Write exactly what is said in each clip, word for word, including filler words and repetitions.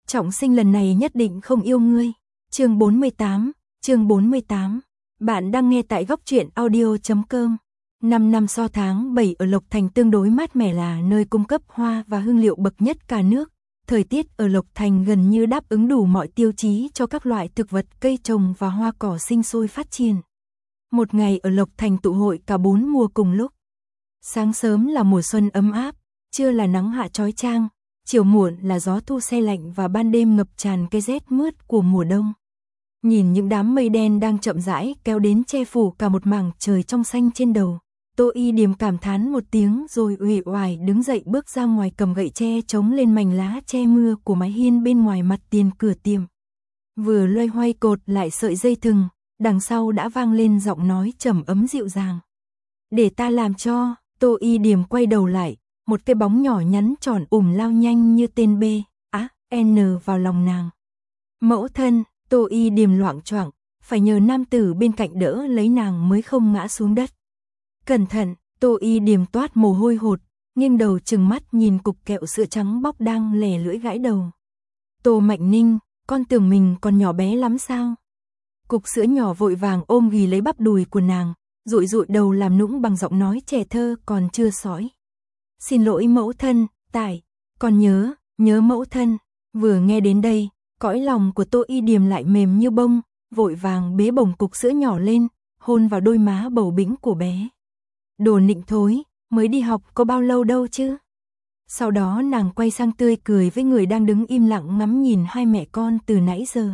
trọng sinh lần này nhất định không yêu ngươi. Chương bốn mươi tám, chương bốn mươi tám. Bạn đang nghe tại góc truyện audio chấm com. năm năm so tháng bảy ở Lộc Thành tương đối mát mẻ, là nơi cung cấp hoa và hương liệu bậc nhất cả nước. Thời tiết ở Lộc Thành gần như đáp ứng đủ mọi tiêu chí cho các loại thực vật, cây trồng và hoa cỏ sinh sôi phát triển. Một ngày ở Lộc Thành tụ hội cả bốn mùa cùng lúc. Sáng sớm là mùa xuân ấm áp, trưa là nắng hạ chói chang, chiều muộn là gió thu se lạnh và ban đêm ngập tràn cái rét mướt của mùa đông. Nhìn những đám mây đen đang chậm rãi kéo đến che phủ cả một mảng trời trong xanh trên đầu, Tô Y Điềm cảm thán một tiếng rồi uể oải đứng dậy bước ra ngoài, cầm gậy tre chống lên mảnh lá che mưa của mái hiên bên ngoài mặt tiền cửa tiệm. Vừa loay hoay cột lại sợi dây thừng, đằng sau đã vang lên giọng nói trầm ấm dịu dàng. Để ta làm cho. Tô Y Điềm quay đầu lại, một cái bóng nhỏ nhắn tròn ủm lao nhanh như tên B, á, N vào lòng nàng. Mẫu thân. Tô Y Điềm loạng choạng, phải nhờ nam tử bên cạnh đỡ lấy nàng mới không ngã xuống đất. Cẩn thận. Tô Y Điềm toát mồ hôi hột, nghiêng đầu trừng mắt nhìn cục kẹo sữa trắng bóc đang lè lưỡi gãi đầu. Tô Mạnh Ninh, con tưởng mình còn nhỏ bé lắm sao? Cục sữa nhỏ vội vàng ôm ghì lấy bắp đùi của nàng, dụi dụi đầu làm nũng bằng giọng nói trẻ thơ còn chưa sõi. Xin lỗi mẫu thân, tại, con nhớ, nhớ mẫu thân. Vừa nghe đến đây, cõi lòng của Tô Y Điềm lại mềm như bông, vội vàng bế bổng cục sữa nhỏ lên, hôn vào đôi má bầu bĩnh của bé. Đồ nịnh thối, mới đi học có bao lâu đâu chứ? Sau đó nàng quay sang tươi cười với người đang đứng im lặng ngắm nhìn hai mẹ con từ nãy giờ.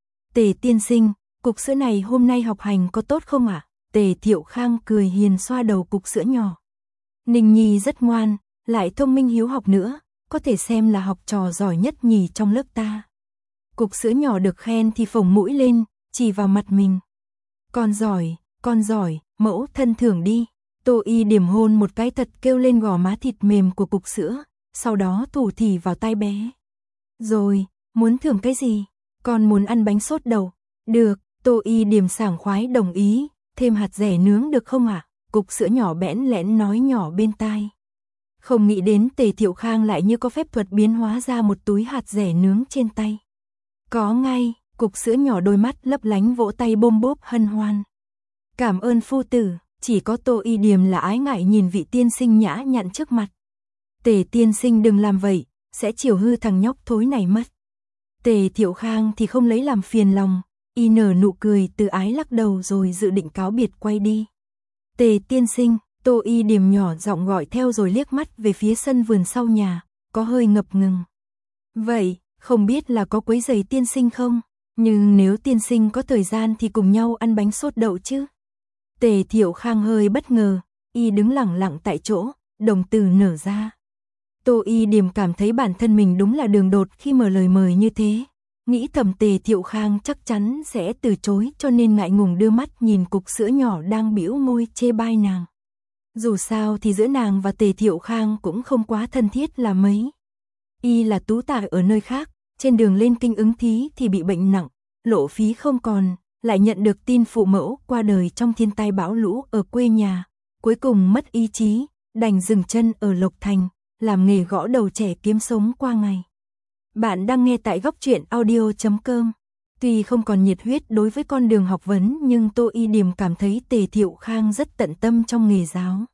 Tề tiên sinh, cục sữa này hôm nay học hành có tốt không ạ? À? Tề Thiệu Khang cười hiền xoa đầu cục sữa nhỏ. Ninh Nhi rất ngoan, lại thông minh hiếu học nữa, có thể xem là học trò giỏi nhất nhì trong lớp ta. Cục sữa nhỏ được khen thì phồng mũi lên, chỉ vào mặt mình. Con giỏi, con giỏi, mẫu thân thưởng đi. Tô Y Điềm hôn một cái thật kêu lên gò má thịt mềm của cục sữa, sau đó thủ thỉ vào tai bé. Rồi, muốn thưởng cái gì? Con muốn ăn bánh sốt đậu. Được. Tô Y Điềm sảng khoái đồng ý. Thêm hạt dẻ nướng được không ạ? À? Cục sữa nhỏ bẽn lẽn nói nhỏ bên tai. Không nghĩ đến Tề Thiệu Khang lại như có phép thuật biến hóa ra một túi hạt dẻ nướng trên tay. Có ngay. Cục sữa nhỏ đôi mắt lấp lánh vỗ tay bôm bốp hân hoan. Cảm ơn phu tử. Chỉ có Tô Y Điềm là ái ngại nhìn vị tiên sinh nhã nhặn trước mặt. Tề tiên sinh đừng làm vậy, sẽ chiều hư thằng nhóc thối này mất. Tề Thiệu Khang thì không lấy làm phiền lòng, y nở nụ cười từ ái lắc đầu rồi dự định cáo biệt quay đi. Tề tiên sinh. Tô Y Điềm nhỏ giọng gọi theo rồi liếc mắt về phía sân vườn sau nhà, có hơi ngập ngừng. Vậy, không biết là có quấy rầy tiên sinh không? Nhưng nếu tiên sinh có thời gian thì cùng nhau ăn bánh sốt đậu chứ? Tề Thiệu Khang hơi bất ngờ, y đứng lặng lặng tại chỗ, đồng tử nở ra. Tô Y Điềm cảm thấy bản thân mình đúng là đường đột khi mở lời mời như thế. Nghĩ thầm Tề Thiệu Khang chắc chắn sẽ từ chối, cho nên ngại ngùng đưa mắt nhìn cục sữa nhỏ đang bĩu môi chê bai nàng. Dù sao thì giữa nàng và Tề Thiệu Khang cũng không quá thân thiết là mấy. Y là tú tài ở nơi khác, trên đường lên kinh ứng thí thì bị bệnh nặng, lộ phí không còn, lại nhận được tin phụ mẫu qua đời trong thiên tai bão lũ ở quê nhà, cuối cùng mất ý chí, đành dừng chân ở Lộc Thành, làm nghề gõ đầu trẻ kiếm sống qua ngày. Bạn đang nghe tại góc truyện audio chấm com. Tuy không còn nhiệt huyết đối với con đường học vấn, nhưng Tô Y Điềm cảm thấy Tề Thiệu Khang rất tận tâm trong nghề giáo.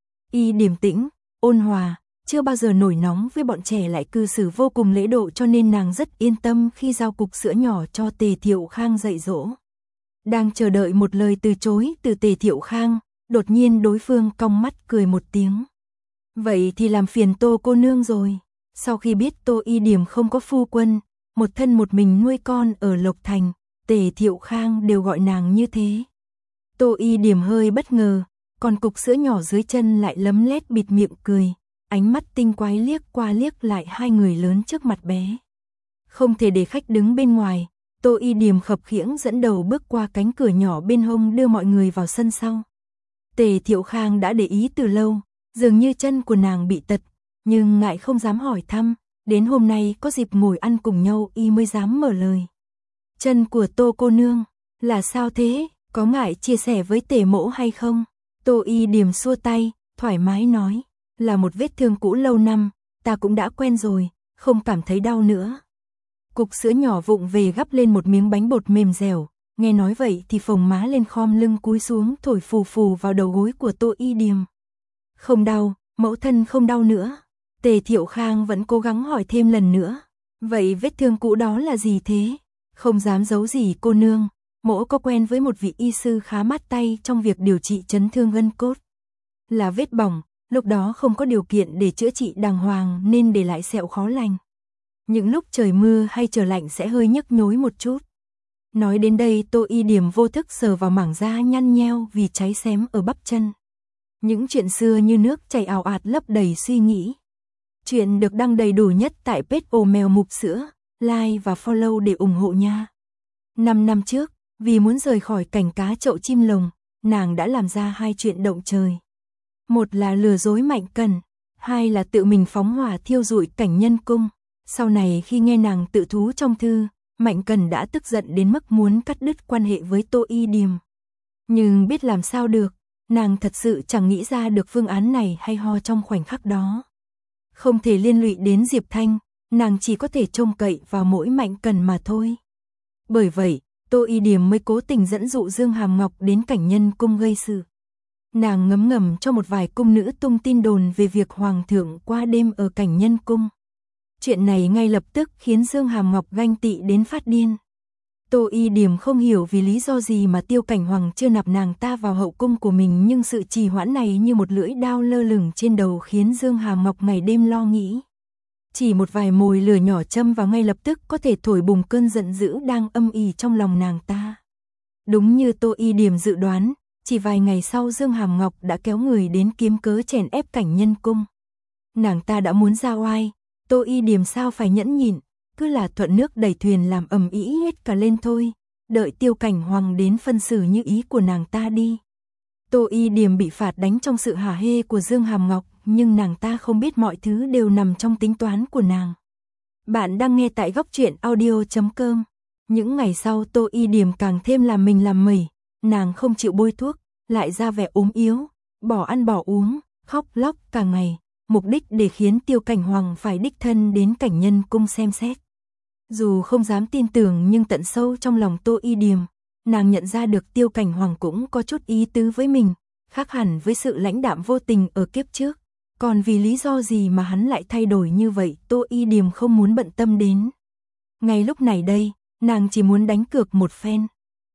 Y điềm tĩnh, ôn hòa, chưa bao giờ nổi nóng với bọn trẻ, lại cư xử vô cùng lễ độ, cho nên nàng rất yên tâm khi giao cục sữa nhỏ cho Tề Thiệu Khang dạy dỗ. Đang chờ đợi một lời từ chối từ Tề Thiệu Khang, đột nhiên đối phương cong mắt cười một tiếng. Vậy thì làm phiền Tô cô nương rồi. Sau khi biết Tô Y Điềm không có phu quân, một thân một mình nuôi con ở Lộc Thành, Tề Thiệu Khang đều gọi nàng như thế. Tô Y Điềm hơi bất ngờ, còn cục sữa nhỏ dưới chân lại lấm lét bịt miệng cười, ánh mắt tinh quái liếc qua liếc lại hai người lớn trước mặt bé. Không thể để khách đứng bên ngoài, Tô Y Điềm khập khiễng dẫn đầu bước qua cánh cửa nhỏ bên hông đưa mọi người vào sân sau. Tề Thiệu Khang đã để ý từ lâu, dường như chân của nàng bị tật, nhưng ngại không dám hỏi thăm, đến hôm nay có dịp ngồi ăn cùng nhau y mới dám mở lời. Chân của Tô cô nương, là sao thế, có ngại chia sẻ với Tề mẫu hay không? Tô Y Điềm xua tay, thoải mái nói, là một vết thương cũ lâu năm, ta cũng đã quen rồi, không cảm thấy đau nữa. Cục sữa nhỏ vụng về gắp lên một miếng bánh bột mềm dẻo, nghe nói vậy thì phồng má lên khom lưng cúi xuống thổi phù phù vào đầu gối của Tô Y Điềm. Không đau, mẫu thân không đau nữa. Tề Thiệu Khang vẫn cố gắng hỏi thêm lần nữa. Vậy vết thương cũ đó là gì thế? Không dám giấu gì cô nương, mỗ có quen với một vị y sư khá mát tay trong việc điều trị chấn thương gân cốt. Là vết bỏng, lúc đó không có điều kiện để chữa trị đàng hoàng nên để lại sẹo khó lành. Những lúc trời mưa hay trời lạnh sẽ hơi nhức nhối một chút. Nói đến đây Tô Y Điềm vô thức sờ vào mảng da nhăn nheo vì cháy xém ở bắp chân. Những chuyện xưa như nước chảy ào ạt lấp đầy suy nghĩ. Chuyện được đăng đầy đủ nhất tại page Ồ Mèo Mụp Sữa, like và follow để ủng hộ nha. Năm năm trước, vì muốn rời khỏi cảnh cá chậu chim lồng, nàng đã làm ra hai chuyện động trời. Một là lừa dối Mạnh Cần, hai là tự mình phóng hỏa thiêu rụi cảnh nhân cung. Sau này khi nghe nàng tự thú trong thư, Mạnh Cần đã tức giận đến mức muốn cắt đứt quan hệ với Tô Y Điềm. Nhưng biết làm sao được, nàng thật sự chẳng nghĩ ra được phương án này hay ho trong khoảnh khắc đó. Không thể liên lụy đến Diệp Thanh, nàng chỉ có thể trông cậy vào mỗi Mạnh Cần mà thôi. Bởi vậy, Tô Y Điềm mới cố tình dẫn dụ Dương Hàm Ngọc đến cảnh nhân cung gây sự. Nàng ngấm ngầm cho một vài cung nữ tung tin đồn về việc Hoàng thượng qua đêm ở cảnh nhân cung. Chuyện này ngay lập tức khiến Dương Hàm Ngọc ganh tị đến phát điên. Tô Y Điềm không hiểu vì lý do gì mà Tiêu Cảnh Hoàng chưa nạp nàng ta vào hậu cung của mình, nhưng sự trì hoãn này như một lưỡi đao lơ lửng trên đầu khiến Dương Hàm Ngọc ngày đêm lo nghĩ. Chỉ một vài mồi lửa nhỏ châm vào ngay lập tức có thể thổi bùng cơn giận dữ đang âm ỉ trong lòng nàng ta. Đúng như Tô Y Điềm dự đoán, chỉ vài ngày sau Dương Hàm Ngọc đã kéo người đến kiếm cớ chèn ép cảnh nhân cung. Nàng ta đã muốn ra oai, Tô Y Điềm sao phải nhẫn nhịn, cứ là thuận nước đẩy thuyền làm ầm ĩ hết cả lên thôi, đợi Tiêu Cảnh Hoàng đến phân xử như ý của nàng ta đi. Tô Y Điềm bị phạt đánh trong sự hả hê của Dương Hàm Ngọc, nhưng nàng ta không biết mọi thứ đều nằm trong tính toán của nàng. Bạn đang nghe tại góc truyện audio chấm com. Những ngày sau Tô Y Điềm càng thêm làm mình làm mẩy, nàng không chịu bôi thuốc, lại ra vẻ ốm yếu, bỏ ăn bỏ uống, khóc lóc cả ngày, mục đích để khiến Tiêu Cảnh Hoàng phải đích thân đến cảnh nhân cung xem xét. Dù không dám tin tưởng nhưng tận sâu trong lòng Tô Y Điềm, nàng nhận ra được Tiêu Cảnh Hoàng cũng có chút ý tứ với mình, khác hẳn với sự lãnh đạm vô tình ở kiếp trước. Còn vì lý do gì mà hắn lại thay đổi như vậy, Tô Y Điềm không muốn bận tâm đến. Ngay lúc này đây, nàng chỉ muốn đánh cược một phen.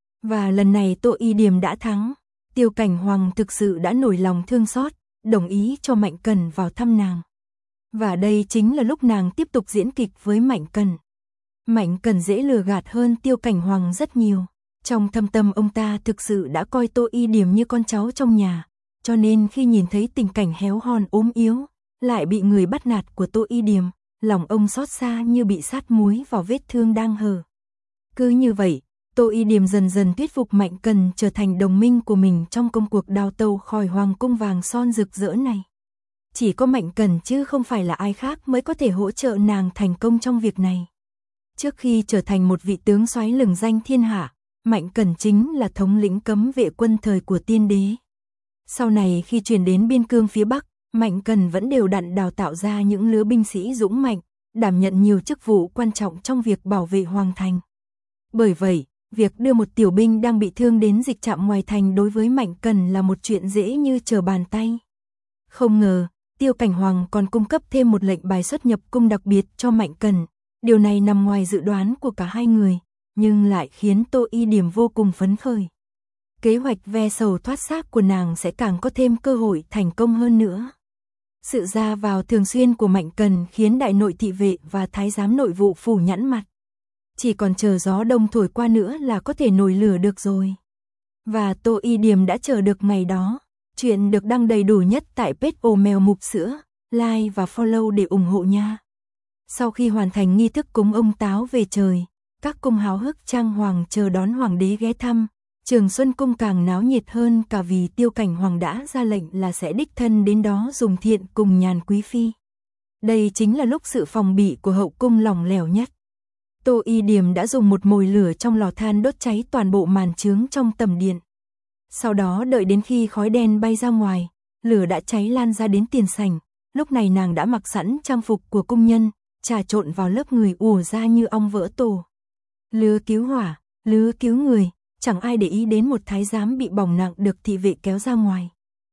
Và lần này Tô Y Điềm đã thắng. Tiêu Cảnh Hoàng thực sự đã nổi lòng thương xót, đồng ý cho Mạnh Cần vào thăm nàng. Và đây chính là lúc nàng tiếp tục diễn kịch với Mạnh Cần. Mạnh Cần dễ lừa gạt hơn Tiêu Cảnh Hoàng rất nhiều. Trong thâm tâm ông ta thực sự đã coi Tô Y Điềm như con cháu trong nhà. Cho nên khi nhìn thấy tình cảnh héo hon ốm yếu, lại bị người bắt nạt của Tô Y Điềm, lòng ông xót xa như bị sát muối vào vết thương đang hở. Cứ như vậy, Tô Y Điềm dần dần thuyết phục Mạnh Cần trở thành đồng minh của mình trong công cuộc đào tẩu khỏi hoàng cung vàng son rực rỡ này. Chỉ có Mạnh Cần chứ không phải là ai khác mới có thể hỗ trợ nàng thành công trong việc này. Trước khi trở thành một vị tướng soái lừng danh thiên hạ, Mạnh Cần chính là thống lĩnh cấm vệ quân thời của tiên đế. Sau này khi chuyển đến biên cương phía Bắc, Mạnh Cần vẫn đều đặn đào tạo ra những lứa binh sĩ dũng mạnh, đảm nhận nhiều chức vụ quan trọng trong việc bảo vệ hoàng thành. Bởi vậy, việc đưa một tiểu binh đang bị thương đến dịch trạm ngoài thành đối với Mạnh Cần là một chuyện dễ như trở bàn tay. Không ngờ, Tiêu Cảnh Hoàng còn cung cấp thêm một lệnh bài xuất nhập cung đặc biệt cho Mạnh Cần. Điều này nằm ngoài dự đoán của cả hai người, nhưng lại khiến Tô Y Điềm vô cùng phấn khởi. Kế hoạch ve sầu thoát xác của nàng sẽ càng có thêm cơ hội thành công hơn nữa. Sự ra vào thường xuyên của Mạnh Cần khiến đại nội thị vệ và thái giám nội vụ phủ nhẵn mặt. Chỉ còn chờ gió đông thổi qua nữa là có thể nổi lửa được rồi. Và Tô Y Điềm đã chờ được ngày đó. Chuyện được đăng đầy đủ nhất tại page Ồ Mèo Mụp Sữa, like và follow để ủng hộ nha. Sau khi hoàn thành nghi thức cúng ông táo về trời, các cung háo hức trang hoàng chờ đón hoàng đế ghé thăm. Trường Xuân Cung càng náo nhiệt hơn cả vì Tiêu Cảnh Hoàng đã ra lệnh là sẽ đích thân đến đó dùng thiện cùng nhàn quý phi. Đây chính là lúc sự phòng bị của hậu cung lỏng lẻo nhất. Tô Y Điềm đã dùng một mồi lửa trong lò than đốt cháy toàn bộ màn chướng trong tầm điện. Sau đó đợi đến khi khói đen bay ra ngoài, lửa đã cháy lan ra đến tiền sảnh. Lúc này nàng đã mặc sẵn trang phục của cung nhân, trà trộn vào lớp người ùa ra như ong vỡ tổ. Lứa cứu hỏa, lứa cứu người, chẳng ai để ý đến một thái giám bị bỏng nặng được thị vệ kéo ra ngoài.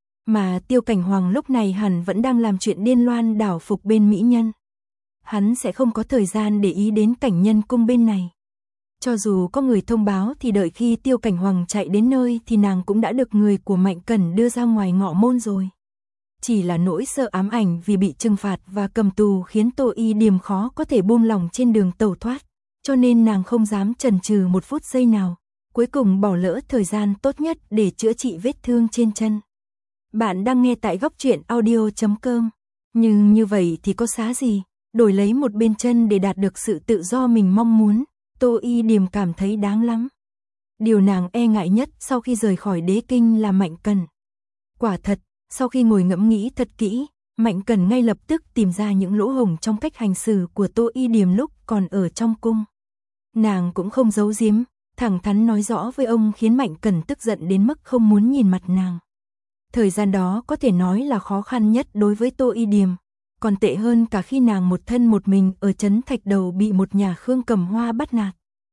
Mà Tiêu Cảnh Hoàng lúc này hẳn vẫn đang làm chuyện điên loan đảo phục bên mỹ nhân. Hắn sẽ không có thời gian để ý đến cảnh nhân cung bên này. Cho dù có người thông báo thì đợi khi Tiêu Cảnh Hoàng chạy đến nơi thì nàng cũng đã được người của Mạnh Cẩn đưa ra ngoài ngọ môn rồi. Chỉ là nỗi sợ ám ảnh vì bị trừng phạt và cầm tù khiến Tô Y Điềm khó có thể buông lỏng trên đường tẩu thoát, cho nên nàng không dám chần chừ một phút giây nào, cuối cùng bỏ lỡ thời gian tốt nhất để chữa trị vết thương trên chân. Bạn đang nghe tại góc truyện audio chấm com. Nhưng như vậy thì có xá gì, đổi lấy một bên chân để đạt được sự tự do mình mong muốn, Tô Y Điềm cảm thấy đáng lắm. Điều nàng e ngại nhất sau khi rời khỏi đế kinh là Mạnh Cẩn. Quả thật, sau khi ngồi ngẫm nghĩ thật kỹ, Mạnh Cẩn ngay lập tức tìm ra những lỗ hổng trong cách hành xử của Tô Y Điềm lúc còn ở trong cung. Nàng cũng không giấu giếm, thẳng thắn nói rõ với ông khiến Mạnh Cẩn tức giận đến mức không muốn nhìn mặt nàng. Thời gian đó có thể nói là khó khăn nhất đối với Tô Y Điềm, còn tệ hơn cả khi nàng một thân một mình ở trấn Thạch Đầu bị một nhà Khương Cầm Hoa bắt nạt.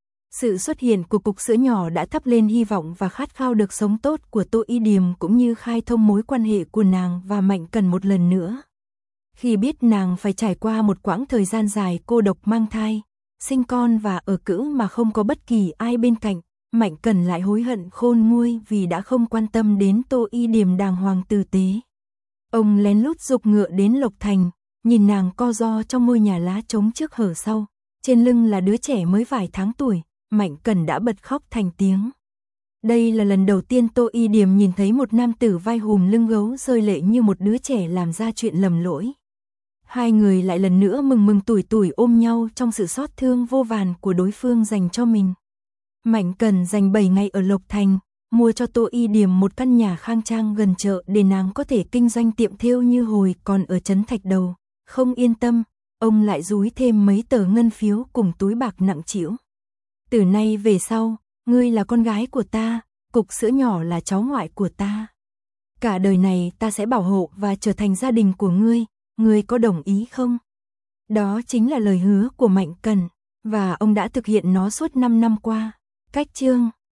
Sự xuất hiện của cục sữa nhỏ đã thắp lên hy vọng và khát khao được sống tốt của Tô Y Điềm cũng như khai thông mối quan hệ của nàng và Mạnh Cẩn một lần nữa. Khi biết nàng phải trải qua một quãng thời gian dài cô độc mang thai, sinh con và ở cữ mà không có bất kỳ ai bên cạnh, Mạnh Cẩn lại hối hận khôn nguôi vì đã không quan tâm đến Tô Y Điềm đàng hoàng tử tế. Ông lén lút giục ngựa đến Lộc Thành, nhìn nàng co ro trong ngôi nhà lá trống trước hở sau, trên lưng là đứa trẻ mới vài tháng tuổi, Mạnh Cẩn đã bật khóc thành tiếng. Đây là lần đầu tiên Tô Y Điềm nhìn thấy một nam tử vai hùm lưng gấu rơi lệ như một đứa trẻ làm ra chuyện lầm lỗi. Hai người lại lần nữa mừng mừng tủi tủi ôm nhau trong sự xót thương vô vàn của đối phương dành cho mình. Mạnh Cẩn dành bảy ngày ở Lộc Thành, mua cho Tô Y Điềm một căn nhà khang trang gần chợ để nàng có thể kinh doanh tiệm thêu như hồi còn ở trấn Thạch Đầu. Không yên tâm, ông lại dúi thêm mấy tờ ngân phiếu cùng túi bạc nặng trĩu. Từ nay về sau, ngươi là con gái của ta, cục sữa nhỏ là cháu ngoại của ta. Cả đời này ta sẽ bảo hộ và trở thành gia đình của ngươi, ngươi có đồng ý không? Đó chính là lời hứa của Mạnh Cẩn, và ông đã thực hiện nó suốt năm năm qua. Cách chương